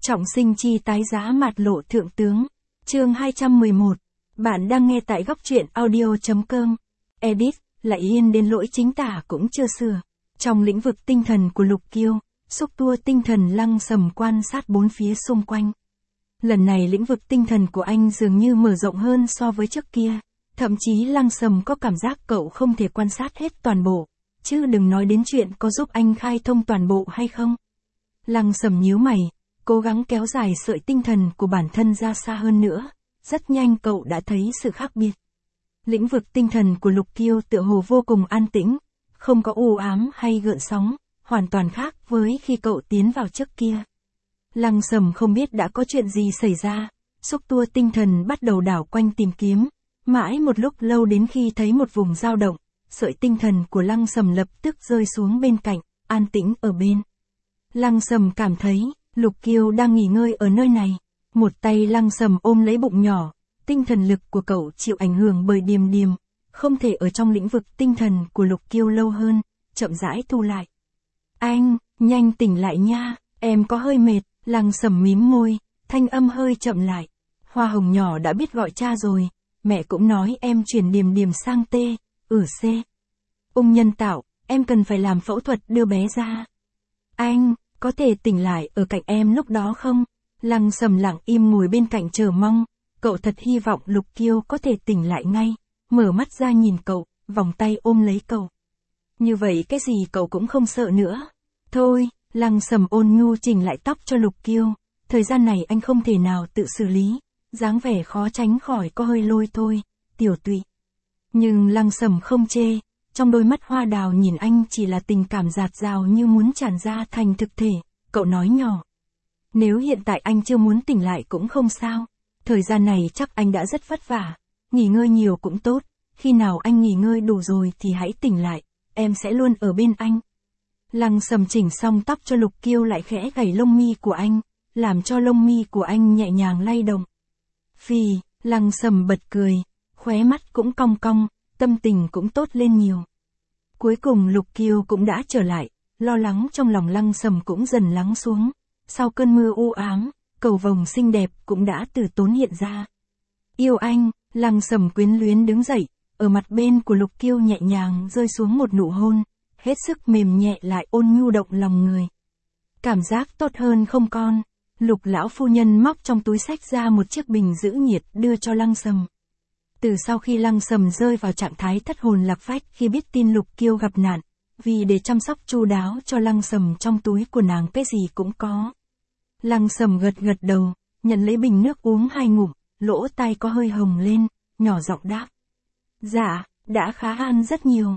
Trọng sinh chi tái giá mạt lộ thượng tướng. Chương 211. Bạn đang nghe tại góc truyện audio.com. Edit, lại yên đến lỗi chính tả cũng chưa sửa. Trong lĩnh vực tinh thần của Lục Kiêu, xúc tua tinh thần Lăng Sầm quan sát bốn phía xung quanh. Lần này lĩnh vực tinh thần của anh dường như mở rộng hơn so với trước kia. Thậm chí Lăng Sầm có cảm giác cậu không thể quan sát hết toàn bộ, chứ đừng nói đến chuyện có giúp anh khai thông toàn bộ hay không. Lăng Sầm nhíu mày, cố gắng kéo dài sợi tinh thần của bản thân ra xa hơn nữa. Rất nhanh cậu đã thấy sự khác biệt. Lĩnh vực tinh thần của Lục Kiêu tựa hồ vô cùng an tĩnh, không có u ám hay gợn sóng, hoàn toàn khác với khi cậu tiến vào trước kia. Lăng Sầm không biết đã có chuyện gì xảy ra, xúc tua tinh thần bắt đầu đảo quanh tìm kiếm, mãi một lúc lâu đến khi thấy một vùng dao động, sợi tinh thần của Lăng Sầm lập tức rơi xuống bên cạnh, an tĩnh ở bên. Lăng Sầm cảm thấy, Lục Kiêu đang nghỉ ngơi ở nơi này. Một tay Lăng Sầm ôm lấy bụng nhỏ, tinh thần lực của cậu chịu ảnh hưởng bởi Điềm Điềm, không thể ở trong lĩnh vực tinh thần của Lục Kiêu lâu hơn, chậm rãi thu lại. Anh, nhanh tỉnh lại nha, em có hơi mệt. Lăng Sầm mím môi, thanh âm hơi chậm lại. Hoa Hồng nhỏ đã biết gọi cha rồi, mẹ cũng nói em chuyển Điềm Điềm sang T, C. Ung nhân tạo, em cần phải làm phẫu thuật đưa bé ra. Anh, có thể tỉnh lại ở cạnh em lúc đó không? Lăng Sầm lặng im ngồi bên cạnh chờ mong, cậu thật hy vọng Lục Kiêu có thể tỉnh lại ngay, mở mắt ra nhìn cậu, vòng tay ôm lấy cậu. Như vậy cái gì cậu cũng không sợ nữa. Thôi, Lăng Sầm ôn nhu chỉnh lại tóc cho Lục Kiêu, thời gian này anh không thể nào tự xử lý, dáng vẻ khó tránh khỏi có hơi lôi thôi, tiểu tụy. Nhưng Lăng Sầm không chê, trong đôi mắt hoa đào nhìn anh chỉ là tình cảm dạt dào như muốn tràn ra thành thực thể, cậu nói nhỏ. Nếu hiện tại anh chưa muốn tỉnh lại cũng không sao, thời gian này chắc anh đã rất vất vả, nghỉ ngơi nhiều cũng tốt, khi nào anh nghỉ ngơi đủ rồi thì hãy tỉnh lại, em sẽ luôn ở bên anh. Lăng Sầm chỉnh xong tóc cho Lục Kiêu lại khẽ gảy lông mi của anh, làm cho lông mi của anh nhẹ nhàng lay động. Phì, Lăng Sầm bật cười, khóe mắt cũng cong cong, tâm tình cũng tốt lên nhiều. Cuối cùng Lục Kiêu cũng đã trở lại, lo lắng trong lòng Lăng Sầm cũng dần lắng xuống. Sau cơn mưa u ám, cầu vồng xinh đẹp cũng đã từ tốn hiện ra. Yêu anh, Lăng Sầm quyến luyến đứng dậy, ở mặt bên của Lục Kiêu nhẹ nhàng rơi xuống một nụ hôn, hết sức mềm nhẹ lại ôn nhu động lòng người. Cảm giác tốt hơn không con? Lục lão phu nhân móc trong túi xách ra một chiếc bình giữ nhiệt đưa cho Lăng Sầm. Từ sau khi Lăng Sầm rơi vào trạng thái thất hồn lạc phách khi biết tin Lục Kiêu gặp nạn, vì để chăm sóc chu đáo cho Lăng Sầm trong túi của nàng cái gì cũng có. Lăng Sầm gật gật đầu, nhận lấy bình nước uống 2 ngụm, lỗ tai có hơi hồng lên, nhỏ giọng đáp. Dạ, đã khá hơn rất nhiều.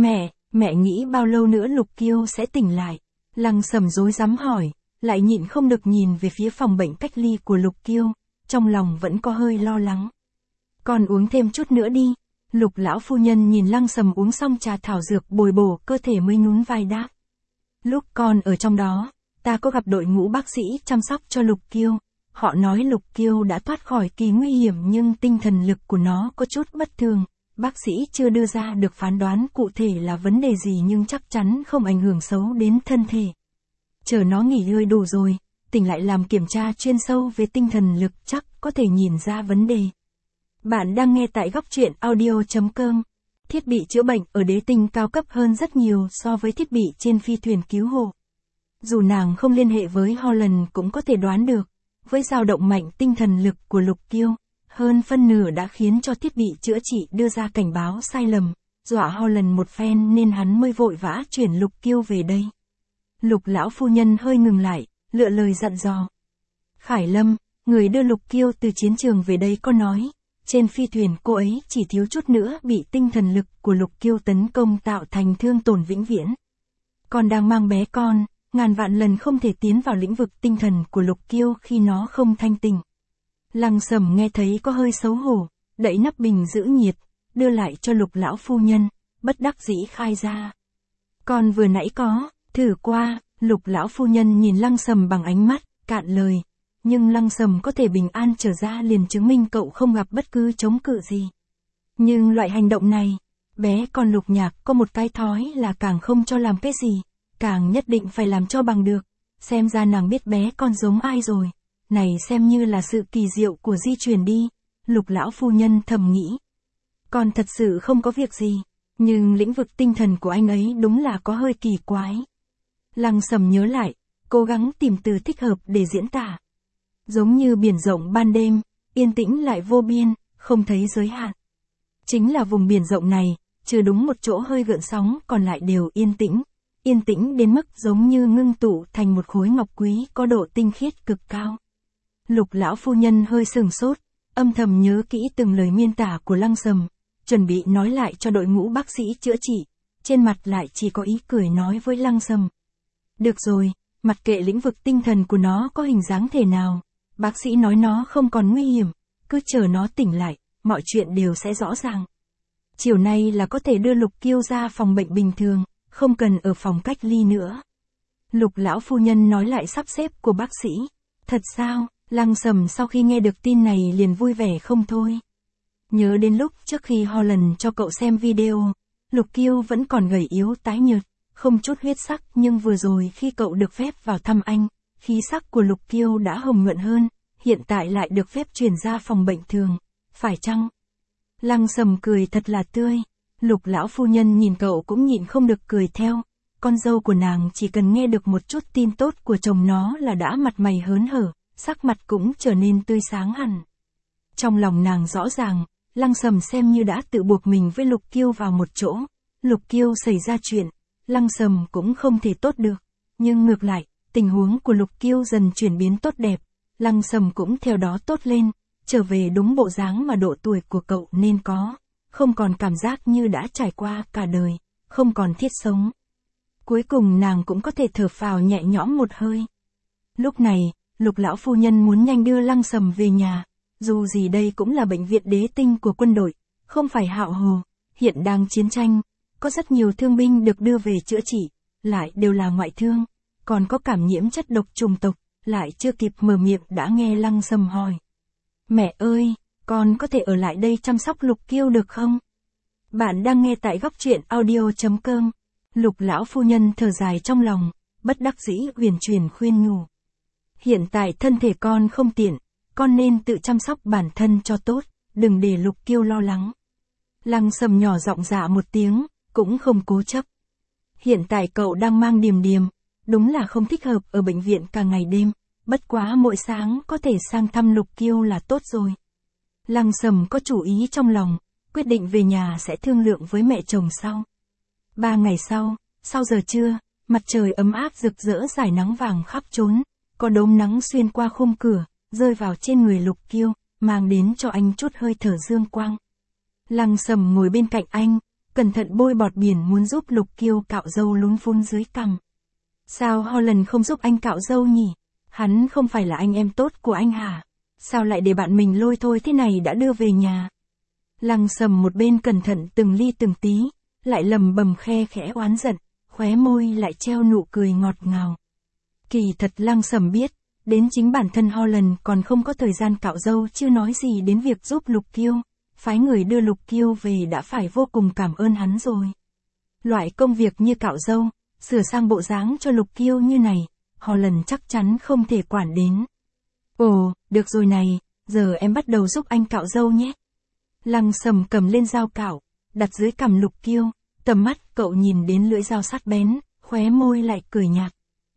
Mẹ nghĩ bao lâu nữa Lục Kiêu sẽ tỉnh lại? Lăng Sầm rối rắm hỏi, lại nhịn không được nhìn về phía phòng bệnh cách ly của Lục Kiêu, trong lòng vẫn có hơi lo lắng. Con uống thêm chút nữa đi. Lục lão phu nhân nhìn Lăng Sầm uống xong trà thảo dược bồi bổ cơ thể mới nhún vai đáp. Lúc con ở trong đó, ta có gặp đội ngũ bác sĩ chăm sóc cho Lục Kiêu. Họ nói Lục Kiêu đã thoát khỏi kỳ nguy hiểm nhưng tinh thần lực của nó có chút bất thường. Bác sĩ chưa đưa ra được phán đoán cụ thể là vấn đề gì nhưng chắc chắn không ảnh hưởng xấu đến thân thể. Chờ nó nghỉ ngơi đủ rồi, tỉnh lại làm kiểm tra chuyên sâu về tinh thần lực chắc có thể nhìn ra vấn đề. Bạn đang nghe tại góc truyện audio.com. Thiết bị chữa bệnh ở đế tinh cao cấp hơn rất nhiều so với thiết bị trên phi thuyền cứu hộ. Dù nàng không liên hệ với Holland cũng có thể đoán được, với dao động mạnh tinh thần lực của Lục Kiêu, hơn phân nửa đã khiến cho thiết bị chữa trị đưa ra cảnh báo sai lầm, dọa Holland một phen nên hắn mới vội vã chuyển Lục Kiêu về đây. Lục lão phu nhân hơi ngừng lại, lựa lời dặn dò. Khải Lâm, người đưa Lục Kiêu từ chiến trường về đây có nói, trên phi thuyền cô ấy chỉ thiếu chút nữa bị tinh thần lực của Lục Kiêu tấn công tạo thành thương tổn vĩnh viễn. Con đang mang bé con, ngàn vạn lần không thể tiến vào lĩnh vực tinh thần của Lục Kiêu khi nó không thanh tỉnh. Lăng Sầm nghe thấy có hơi xấu hổ, đẩy nắp bình giữ nhiệt, đưa lại cho Lục lão phu nhân, bất đắc dĩ khai ra. Con vừa nãy có, thử qua. Lục lão phu nhân nhìn Lăng Sầm bằng ánh mắt, cạn lời. Nhưng Lăng Sầm có thể bình an trở ra liền chứng minh cậu không gặp bất cứ chống cự gì. Nhưng loại hành động này, bé con Lục Nhạc có một cái thói là càng không cho làm cái gì, càng nhất định phải làm cho bằng được. xem ra nàng biết bé con giống ai rồi. Này xem như là sự kỳ diệu của di truyền đi, Lục lão phu nhân thầm nghĩ. Con thật sự không có việc gì, nhưng lĩnh vực tinh thần của anh ấy đúng là có hơi kỳ quái. Lăng Sầm nhớ lại, cố gắng tìm từ thích hợp để diễn tả. Giống như biển rộng ban đêm, yên tĩnh lại vô biên, không thấy giới hạn. Chính là vùng biển rộng này, trừ đúng một chỗ hơi gợn sóng còn lại đều yên tĩnh đến mức giống như ngưng tụ thành một khối ngọc quý có độ tinh khiết cực cao. Lục lão phu nhân hơi sừng sốt, âm thầm nhớ kỹ từng lời miêu tả của Lăng Sầm, chuẩn bị nói lại cho đội ngũ bác sĩ chữa trị, trên mặt lại chỉ có ý cười nói với Lăng Sầm. Được rồi, mặc kệ lĩnh vực tinh thần của nó có hình dáng thể nào, bác sĩ nói nó không còn nguy hiểm, cứ chờ nó tỉnh lại, mọi chuyện đều sẽ rõ ràng. Chiều nay là có thể đưa Lục Kiêu ra phòng bệnh bình thường, không cần ở phòng cách ly nữa. Lục lão phu nhân nói lại sắp xếp của bác sĩ. Thật sao? Lăng Sầm sau khi nghe được tin này liền vui vẻ không thôi. Nhớ đến lúc trước khi Holland cho cậu xem video, Lục Kiêu vẫn còn gầy yếu tái nhợt, không chút huyết sắc, nhưng vừa rồi khi cậu được phép vào thăm anh, khí sắc của Lục Kiêu đã hồng nhuận hơn, hiện tại lại được phép chuyển ra phòng bệnh thường, phải chăng? Lăng Sầm cười thật là tươi, Lục lão phu nhân nhìn cậu cũng nhịn không được cười theo, con dâu của nàng chỉ cần nghe được một chút tin tốt của chồng nó là đã mặt mày hớn hở, sắc mặt cũng trở nên tươi sáng hẳn. Trong lòng nàng rõ ràng, Lăng Sầm xem như đã tự buộc mình với Lục Kiêu vào một chỗ, Lục Kiêu xảy ra chuyện, Lăng Sầm cũng không thể tốt được, nhưng ngược lại, tình huống của Lục Kiêu dần chuyển biến tốt đẹp, Lăng Sầm cũng theo đó tốt lên, trở về đúng bộ dáng mà độ tuổi của cậu nên có, không còn cảm giác như đã trải qua cả đời, không còn thiết sống. Cuối cùng nàng cũng có thể thở phào nhẹ nhõm một hơi. Lúc này, Lục lão phu nhân muốn nhanh đưa Lăng Sầm về nhà, dù gì đây cũng là bệnh viện đế tinh của quân đội, không phải Hạo Hồ, hiện đang chiến tranh, có rất nhiều thương binh được đưa về chữa trị, lại đều là ngoại thương, còn có cảm nhiễm chất độc trùng tộc, lại chưa kịp mở miệng đã nghe Lăng Sầm hỏi. Mẹ ơi, con có thể ở lại đây chăm sóc Lục Kiêu được không? Bạn đang nghe tại góc truyện audio.com. Lục lão phu nhân thở dài trong lòng, bất đắc dĩ huyền chuyển khuyên nhủ. Hiện tại thân thể con không tiện, con nên tự chăm sóc bản thân cho tốt, đừng để Lục Kiêu lo lắng. Lăng Sầm nhỏ giọng dạ một tiếng, cũng không cố chấp. Hiện tại cậu đang mang Điềm Điềm, đúng là không thích hợp ở bệnh viện cả ngày đêm, bất quá mỗi sáng có thể sang thăm Lục Kiêu là tốt rồi. Lăng Sầm có chủ ý trong lòng, quyết định về nhà sẽ thương lượng với mẹ chồng sau. 3 ngày sau giờ trưa, mặt trời ấm áp rực rỡ rải nắng vàng khắp trốn, có đốm nắng xuyên qua khung cửa, rơi vào trên người Lục Kiêu, mang đến cho anh chút hơi thở dương quang. Lăng Sầm ngồi bên cạnh anh, cẩn thận bôi bọt biển muốn giúp Lục Kiêu cạo râu lún phún dưới cằm. Sao Holland không giúp anh cạo râu nhỉ? Hắn không phải là anh em tốt của anh hả? Sao lại để bạn mình lôi thôi thế này đã đưa về nhà? Lăng Sầm một bên cẩn thận từng ly từng tí, lại lầm bầm khe khẽ oán giận, khóe môi lại treo nụ cười ngọt ngào. Kỳ thật Lăng Sầm biết, đến chính bản thân Holland còn không có thời gian cạo râu chưa nói gì đến việc giúp Lục Kiêu, phái người đưa Lục Kiêu về đã phải vô cùng cảm ơn hắn rồi. Loại công việc như cạo râu, sửa sang bộ dáng cho Lục Kiêu như này, Holland chắc chắn không thể quản đến. Ồ, được rồi này, giờ em bắt đầu giúp anh cạo râu nhé. Lăng Sầm cầm lên dao cạo, đặt dưới cằm Lục Kiêu, tầm mắt cậu nhìn đến lưỡi dao sắc bén, khóe môi lại cười nhạt.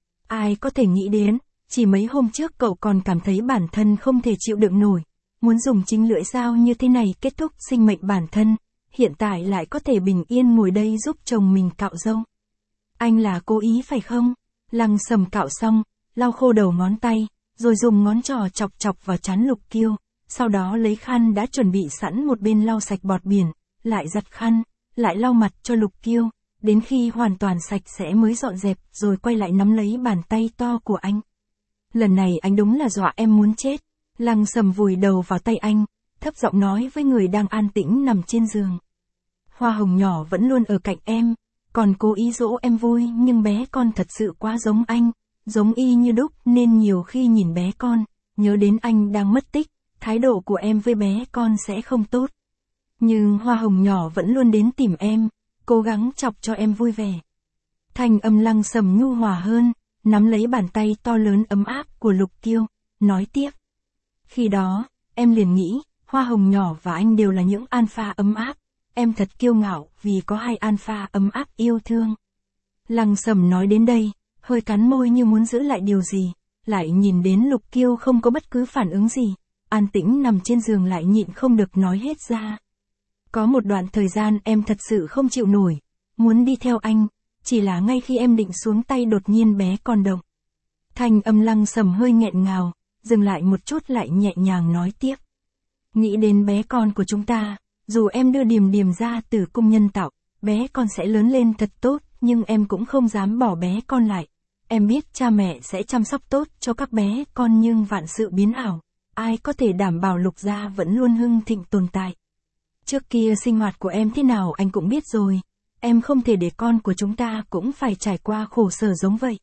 Ai có thể nghĩ đến, chỉ mấy hôm trước cậu còn cảm thấy bản thân không thể chịu đựng nổi, muốn dùng chính lưỡi dao như thế này kết thúc sinh mệnh bản thân, hiện tại lại có thể bình yên ngồi đây giúp chồng mình cạo râu. Anh là cố ý phải không? Lăng Sầm cạo xong, lau khô đầu ngón tay, rồi dùng ngón trỏ chọc chọc vào trán Lục Kiêu, sau đó lấy khăn đã chuẩn bị sẵn một bên lau sạch bọt biển, lại giặt khăn, lại lau mặt cho Lục Kiêu, đến khi hoàn toàn sạch sẽ mới dọn dẹp, rồi quay lại nắm lấy bàn tay to của anh. Lần này anh đúng là dọa em muốn chết. Lăng Sầm vùi đầu vào tay anh, thấp giọng nói với người đang an tĩnh nằm trên giường. Hoa hồng nhỏ vẫn luôn ở cạnh em, còn cố ý dỗ em vui, nhưng bé con thật sự quá giống anh, giống y như đúc, nên nhiều khi nhìn bé con, nhớ đến anh đang mất tích, thái độ của em với bé con sẽ không tốt. Nhưng hoa hồng nhỏ vẫn luôn đến tìm em, cố gắng chọc cho em vui vẻ. Thanh âm Lăng Sầm nhu hòa hơn, nắm lấy bàn tay to lớn ấm áp của Lục Kiêu, nói tiếp. Khi đó, em liền nghĩ, Hoa Hồng nhỏ và anh đều là những alpha ấm áp. Em thật kiêu ngạo vì có hai alpha ấm áp yêu thương. Lăng Sầm nói đến đây, hơi cắn môi như muốn giữ lại điều gì, lại nhìn đến Lục Kiêu không có bất cứ phản ứng gì, an tĩnh nằm trên giường lại nhịn không được nói hết ra. Có một đoạn thời gian em thật sự không chịu nổi, muốn đi theo anh, chỉ là ngay khi em định xuống tay đột nhiên bé con động. Thanh âm Lăng Sầm hơi nghẹn ngào, dừng lại một chút lại nhẹ nhàng nói tiếp. Nghĩ đến bé con của chúng ta, dù em đưa Điềm Điềm ra tử cung nhân tạo, bé con sẽ lớn lên thật tốt, nhưng em cũng không dám bỏ bé con lại. Em biết cha mẹ sẽ chăm sóc tốt cho các bé con nhưng vạn sự biến ảo, ai có thể đảm bảo Lục gia vẫn luôn hưng thịnh tồn tại. Trước kia sinh hoạt của em thế nào anh cũng biết rồi, em không thể để con của chúng ta cũng phải trải qua khổ sở giống vậy.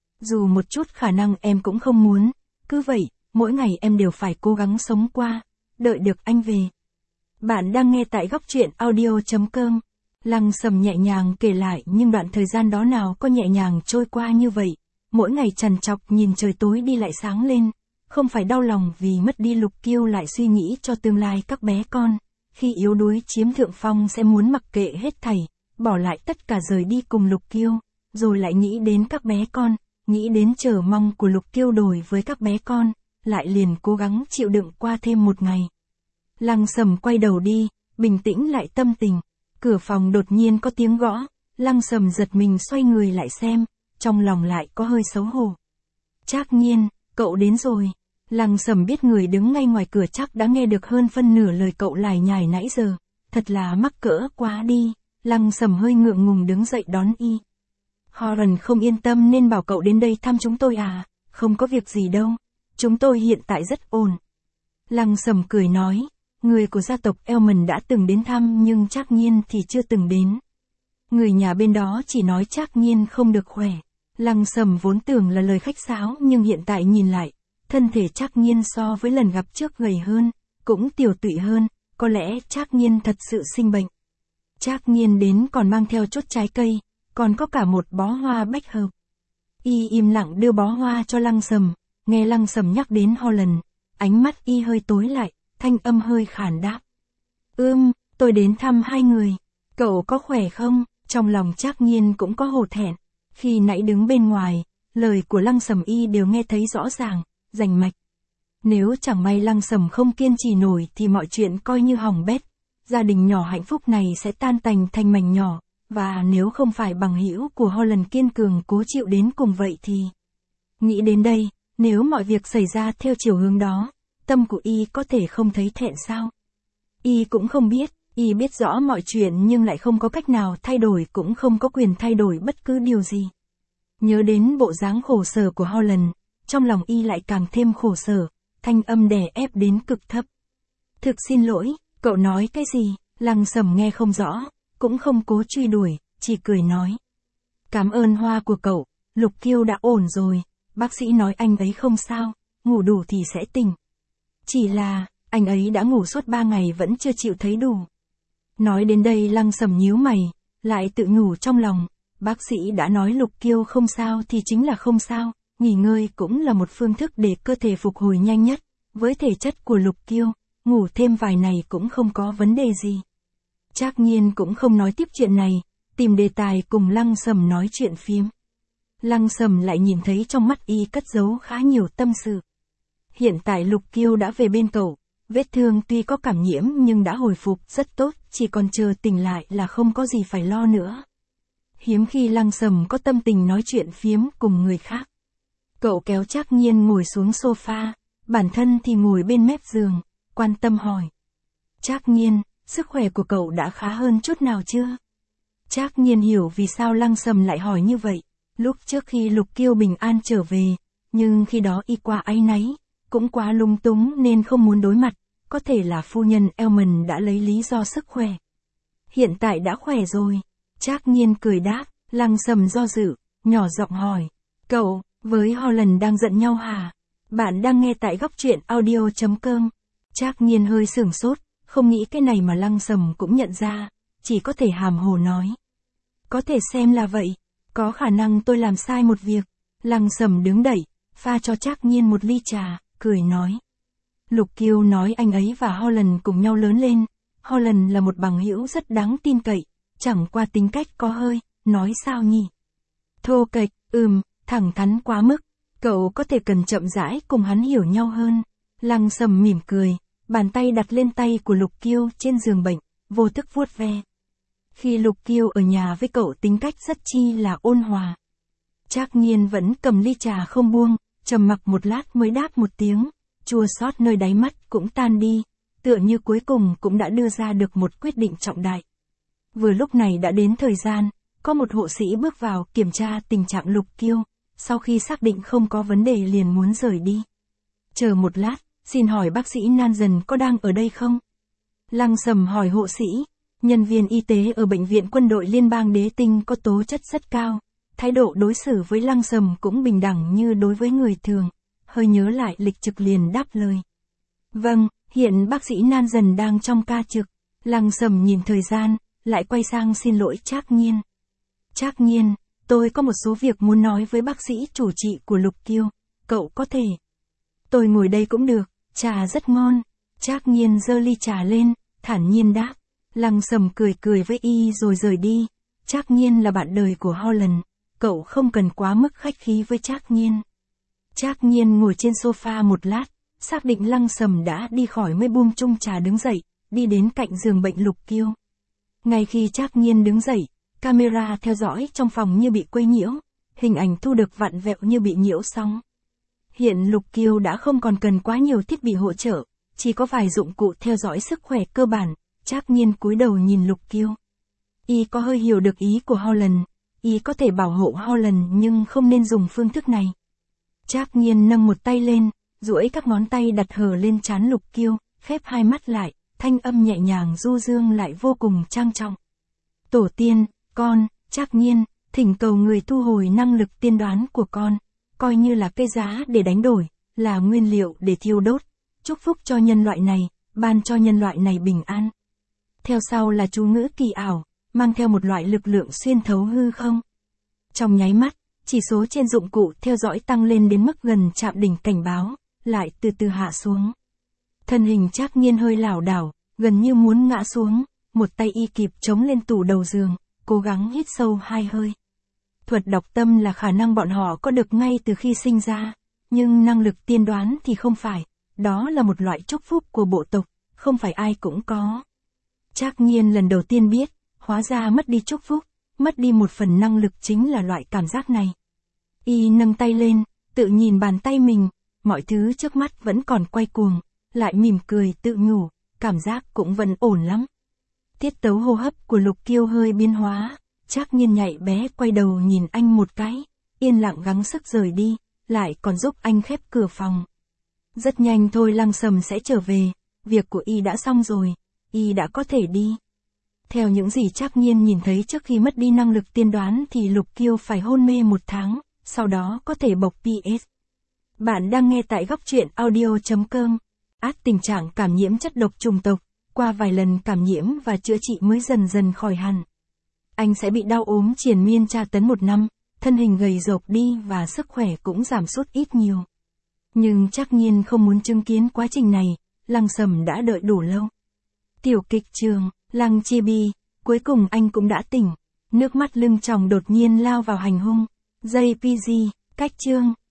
Dù một chút khả năng em cũng không muốn, cứ vậy, mỗi ngày em đều phải cố gắng sống qua, đợi được anh về. Bạn đang nghe tại góc truyện audio.com. Lăng Sầm nhẹ nhàng kể lại nhưng đoạn thời gian đó nào có nhẹ nhàng trôi qua như vậy. Mỗi ngày trằn trọc nhìn trời tối đi lại sáng lên. Không phải đau lòng vì mất đi Lục Kiêu lại suy nghĩ cho tương lai các bé con. Khi yếu đuối chiếm thượng phong sẽ muốn mặc kệ hết thảy, bỏ lại tất cả rời đi cùng Lục Kiêu. Rồi lại nghĩ đến các bé con, nghĩ đến chờ mong của Lục Kiêu đổi với các bé con, lại liền cố gắng chịu đựng qua thêm một ngày. Lăng Sầm quay đầu đi, bình tĩnh lại tâm tình. Cửa phòng đột nhiên có tiếng gõ, Lăng Sầm giật mình xoay người lại xem, trong lòng lại có hơi xấu hổ. Trác Nhiên, cậu đến rồi. Lăng Sầm biết người đứng ngay ngoài cửa chắc đã nghe được hơn phân nửa lời cậu lải nhải nãy giờ, thật là mắc cỡ quá đi. Lăng Sầm hơi ngượng ngùng đứng dậy đón y. Horan không yên tâm nên bảo cậu đến đây thăm chúng tôi à, không có việc gì đâu, chúng tôi hiện tại rất ổn. Lăng Sầm cười nói. Người của gia tộc Elmond đã từng đến thăm nhưng Trác Nhiên thì chưa từng đến. Người nhà bên đó chỉ nói Trác Nhiên không được khỏe. Lăng Sầm vốn tưởng là lời khách sáo nhưng hiện tại nhìn lại, thân thể Trác Nhiên so với lần gặp trước gầy hơn, cũng tiều tụy hơn, có lẽ Trác Nhiên thật sự sinh bệnh. Trác Nhiên đến còn mang theo chút trái cây, còn có cả một bó hoa bách hợp. Y im lặng đưa bó hoa cho Lăng Sầm, nghe Lăng Sầm nhắc đến Holland, ánh mắt y hơi tối lại. Thanh âm hơi khàn đáp. Tôi đến thăm hai người. Cậu có khỏe không? Trong lòng Trác Nhiên cũng có hổ thẹn. Khi nãy đứng bên ngoài, lời của Lăng Sầm y đều nghe thấy rõ ràng, rành mạch. Nếu chẳng may Lăng Sầm không kiên trì nổi thì mọi chuyện coi như hỏng bét. Gia đình nhỏ hạnh phúc này sẽ tan tành thành mảnh nhỏ. Và nếu không phải bằng hữu của Holland kiên cường cố chịu đến cùng vậy thì... Nghĩ đến đây, nếu mọi việc xảy ra theo chiều hướng đó, tâm của y có thể không thấy thẹn sao? Y cũng không biết, y biết rõ mọi chuyện nhưng lại không có cách nào thay đổi cũng không có quyền thay đổi bất cứ điều gì. Nhớ đến bộ dáng khổ sở của Holland, trong lòng y lại càng thêm khổ sở, thanh âm đè ép đến cực thấp. Thực xin lỗi, cậu nói cái gì? Lăng Sầm nghe không rõ, cũng không cố truy đuổi, chỉ cười nói. Cảm ơn hoa của cậu, Lục Kiêu đã ổn rồi, bác sĩ nói anh ấy không sao, ngủ đủ thì sẽ tỉnh. Chỉ là, anh ấy đã ngủ suốt 3 ngày vẫn chưa chịu thấy đủ. Nói đến đây Lăng Sầm nhíu mày, lại tự nhủ trong lòng, bác sĩ đã nói Lục Kiêu không sao thì chính là không sao, nghỉ ngơi cũng là một phương thức để cơ thể phục hồi nhanh nhất, với thể chất của Lục Kiêu, ngủ thêm vài ngày cũng không có vấn đề gì. Trác Nhiên cũng không nói tiếp chuyện này, tìm đề tài cùng Lăng Sầm nói chuyện phiếm. Lăng Sầm lại nhìn thấy trong mắt y cất giấu khá nhiều tâm sự. Hiện tại Lục Kiêu đã về bên cậu, vết thương tuy có cảm nhiễm nhưng đã hồi phục rất tốt, chỉ còn chờ tỉnh lại là không có gì phải lo nữa. Hiếm khi Lăng Sầm có tâm tình nói chuyện phiếm cùng người khác. Cậu kéo Trác Nhiên ngồi xuống sofa, bản thân thì ngồi bên mép giường, quan tâm hỏi. Trác Nhiên, sức khỏe của cậu đã khá hơn chút nào chưa? Trác Nhiên hiểu vì sao Lăng Sầm lại hỏi như vậy. Lúc trước khi Lục Kiêu bình an trở về, nhưng khi đó y quá áy náy, cũng quá lung túng nên không muốn đối mặt, có thể là phu nhân Elmond đã lấy lý do sức khỏe. Hiện tại đã khỏe rồi. Trác Nhiên cười đáp, Lăng Sầm do dự, nhỏ giọng hỏi. Cậu, với Holland đang giận nhau hả? Bạn đang nghe tại góc truyện audio.com. Trác Nhiên hơi sửng sốt, không nghĩ cái này mà Lăng Sầm cũng nhận ra, chỉ có thể hàm hồ nói. Có thể xem là vậy, có khả năng tôi làm sai một việc. Lăng Sầm đứng dậy, pha cho Trác Nhiên một ly trà, cười nói. Lục Kiêu nói anh ấy và Holland cùng nhau lớn lên. Holland là một bằng hữu rất đáng tin cậy, chẳng qua tính cách có hơi, nói sao nhỉ? Thô kệch, thẳng thắn quá mức. Cậu có thể cần chậm rãi cùng hắn hiểu nhau hơn. Lăng Sầm mỉm cười, bàn tay đặt lên tay của Lục Kiêu trên giường bệnh, vô thức vuốt ve. Khi Lục Kiêu ở nhà với cậu tính cách rất chi là ôn hòa. Trác Nhiên vẫn cầm ly trà không buông, trầm mặc một lát mới đáp một tiếng, chua xót nơi đáy mắt cũng tan đi, tựa như cuối cùng cũng đã đưa ra được một quyết định trọng đại. Vừa lúc này đã đến thời gian, có một hộ sĩ bước vào kiểm tra tình trạng Lục Kiêu, sau khi xác định không có vấn đề liền muốn rời đi. Chờ một lát, xin hỏi bác sĩ Nan Dần có đang ở đây không? Lăng Sầm hỏi hộ sĩ. Nhân viên y tế ở Bệnh viện Quân đội Liên bang Đế Tinh có tố chất rất cao, thái độ đối xử với Lăng Sầm cũng bình đẳng như đối với người thường, hơi nhớ lại lịch trực liền đáp lời. Vâng, hiện bác sĩ Nan Dần đang trong ca trực. Lăng Sầm nhìn thời gian, lại quay sang xin lỗi Trác Nhiên. Trác Nhiên, tôi có một số việc muốn nói với bác sĩ chủ trị của Lục Kiêu, cậu có thể. Tôi ngồi đây cũng được, trà rất ngon. Trác Nhiên giơ ly trà lên, thản nhiên đáp. Lăng Sầm cười cười với y rồi rời đi. Trác Nhiên là bạn đời của Holland, cậu không cần quá mức khách khí với Trác Nhiên. Trác Nhiên ngồi trên sofa một lát, xác định Lăng Sầm đã đi khỏi mới buông chung trà đứng dậy, đi đến cạnh giường bệnh Lục Kiêu. Ngay khi Trác Nhiên đứng dậy, camera theo dõi trong phòng như bị quấy nhiễu, hình ảnh thu được vặn vẹo như bị nhiễu sóng. Hiện Lục Kiêu đã không còn cần quá nhiều thiết bị hỗ trợ, chỉ có vài dụng cụ theo dõi sức khỏe cơ bản. Trác Nhiên cúi đầu nhìn Lục Kiêu. Y có hơi hiểu được ý của Holland, y có thể bảo hộ Holland nhưng không nên dùng phương thức này. Trác Nhiên nâng một tay lên, duỗi các ngón tay đặt hờ lên trán Lục Kiêu, khép hai mắt lại, thanh âm nhẹ nhàng du dương lại vô cùng trang trọng. Tổ tiên, con, Trác Nhiên, thỉnh cầu người thu hồi năng lực tiên đoán của con, coi như là cái giá để đánh đổi, là nguyên liệu để thiêu đốt, chúc phúc cho nhân loại này, ban cho nhân loại này bình an. Theo sau là chú ngữ kỳ ảo, mang theo một loại lực lượng xuyên thấu hư không. Trong nháy mắt, chỉ số trên dụng cụ theo dõi tăng lên đến mức gần chạm đỉnh cảnh báo, lại từ từ hạ xuống. Thân hình Trác Nhiên hơi lảo đảo, gần như muốn ngã xuống, một tay y kịp chống lên tủ đầu giường, cố gắng hít sâu 2 hơi. Thuật đọc tâm là khả năng bọn họ có được ngay từ khi sinh ra, nhưng năng lực tiên đoán thì không phải, đó là một loại chúc phúc của bộ tộc, không phải ai cũng có. Trác Nhiên lần đầu tiên biết, hóa ra mất đi chúc phúc, mất đi một phần năng lực chính là loại cảm giác này. Y nâng tay lên, tự nhìn bàn tay mình, mọi thứ trước mắt vẫn còn quay cuồng, lại mỉm cười tự nhủ, cảm giác cũng vẫn ổn lắm. Tiết tấu hô hấp của Lục Kiêu hơi biến hóa, Trác Nhiên nhạy bé quay đầu nhìn anh một cái, yên lặng gắng sức rời đi, lại còn giúp anh khép cửa phòng. Rất nhanh thôi Lăng Sầm sẽ trở về, việc của y đã xong rồi, y đã có thể đi. Theo những gì Trác Nhiên nhìn thấy trước khi mất đi năng lực tiên đoán thì Lục Kiêu phải hôn mê 1 tháng, sau đó có thể bộc PS. Bạn đang nghe tại góc truyện audio.com. Tình trạng cảm nhiễm chất độc trùng tộc, qua vài lần cảm nhiễm và chữa trị mới dần dần khỏi hẳn. Anh sẽ bị đau ốm triền miên tra tấn 1 năm, thân hình gầy rộc đi và sức khỏe cũng giảm sút ít nhiều. Nhưng Trác Nhiên không muốn chứng kiến quá trình này, Lăng Sầm đã đợi đủ lâu. Tiểu kịch trường, Lăng Chibi, cuối cùng anh cũng đã tỉnh. Nước mắt lưng tròng đột nhiên lao vào hành hung. JPG, cách chương.